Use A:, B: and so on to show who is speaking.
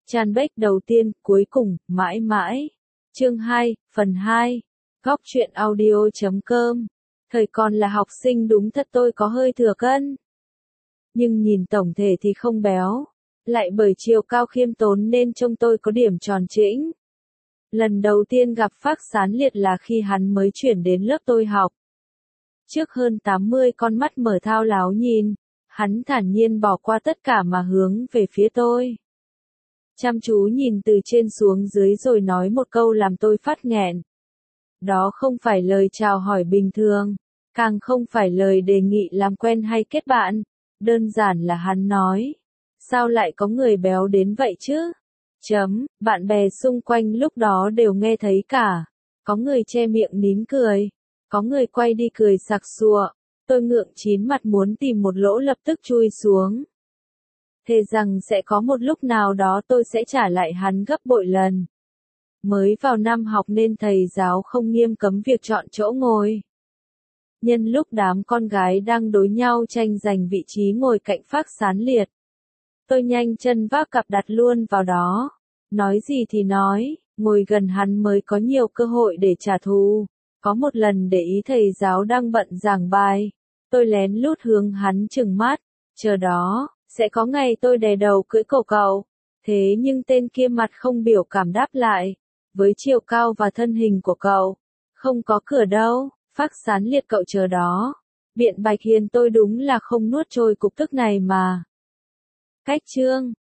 A: Fanpage đầu tiên, cuối cùng, mãi mãi. Chương 2, phần 2. Góc truyện audio.com. Thời còn là học sinh đúng thật tôi có hơi thừa cân. Nhưng nhìn tổng thể thì không béo. Lại bởi chiều cao khiêm tốn nên trông tôi có điểm tròn trĩnh. Lần đầu tiên gặp Phác Sán Liệt là khi hắn mới chuyển đến lớp tôi học. Trước hơn 80 con mắt mở thao láo nhìn, hắn thản nhiên bỏ qua tất cả mà hướng về phía tôi. Chăm chú nhìn từ trên xuống dưới rồi nói một câu làm tôi phát nghẹn. Đó không phải lời chào hỏi bình thường, càng không phải lời đề nghị làm quen hay kết bạn, đơn giản là hắn nói. Sao lại có người béo đến vậy chứ? Bạn bè xung quanh lúc đó đều nghe thấy cả. Có người che miệng nín cười, có người quay đi cười sặc sụa. Tôi ngượng chín mặt muốn tìm một lỗ lập tức chui xuống. Thề rằng sẽ có một lúc nào đó tôi sẽ trả lại hắn gấp bội lần. Mới vào năm học nên thầy giáo không nghiêm cấm việc chọn chỗ ngồi. Nhân lúc đám con gái đang đối nhau tranh giành vị trí ngồi cạnh Phác Sán Liệt, tôi nhanh chân vác cặp đặt luôn vào đó. Nói gì thì nói, ngồi gần hắn mới có nhiều cơ hội để trả thù. Có một lần để ý thầy giáo đang bận giảng bài, tôi lén lút hướng hắn trừng mắt, chờ đó, sẽ có ngày tôi đè đầu cưỡi cổ cậu. Thế nhưng tên kia mặt không biểu cảm đáp lại, với chiều cao và thân hình của cậu, không có cửa đâu. Phác Sán Liệt cậu chờ đó. Biện bạch hiền tôi đúng là không nuốt trôi cục tức này mà. Cách chương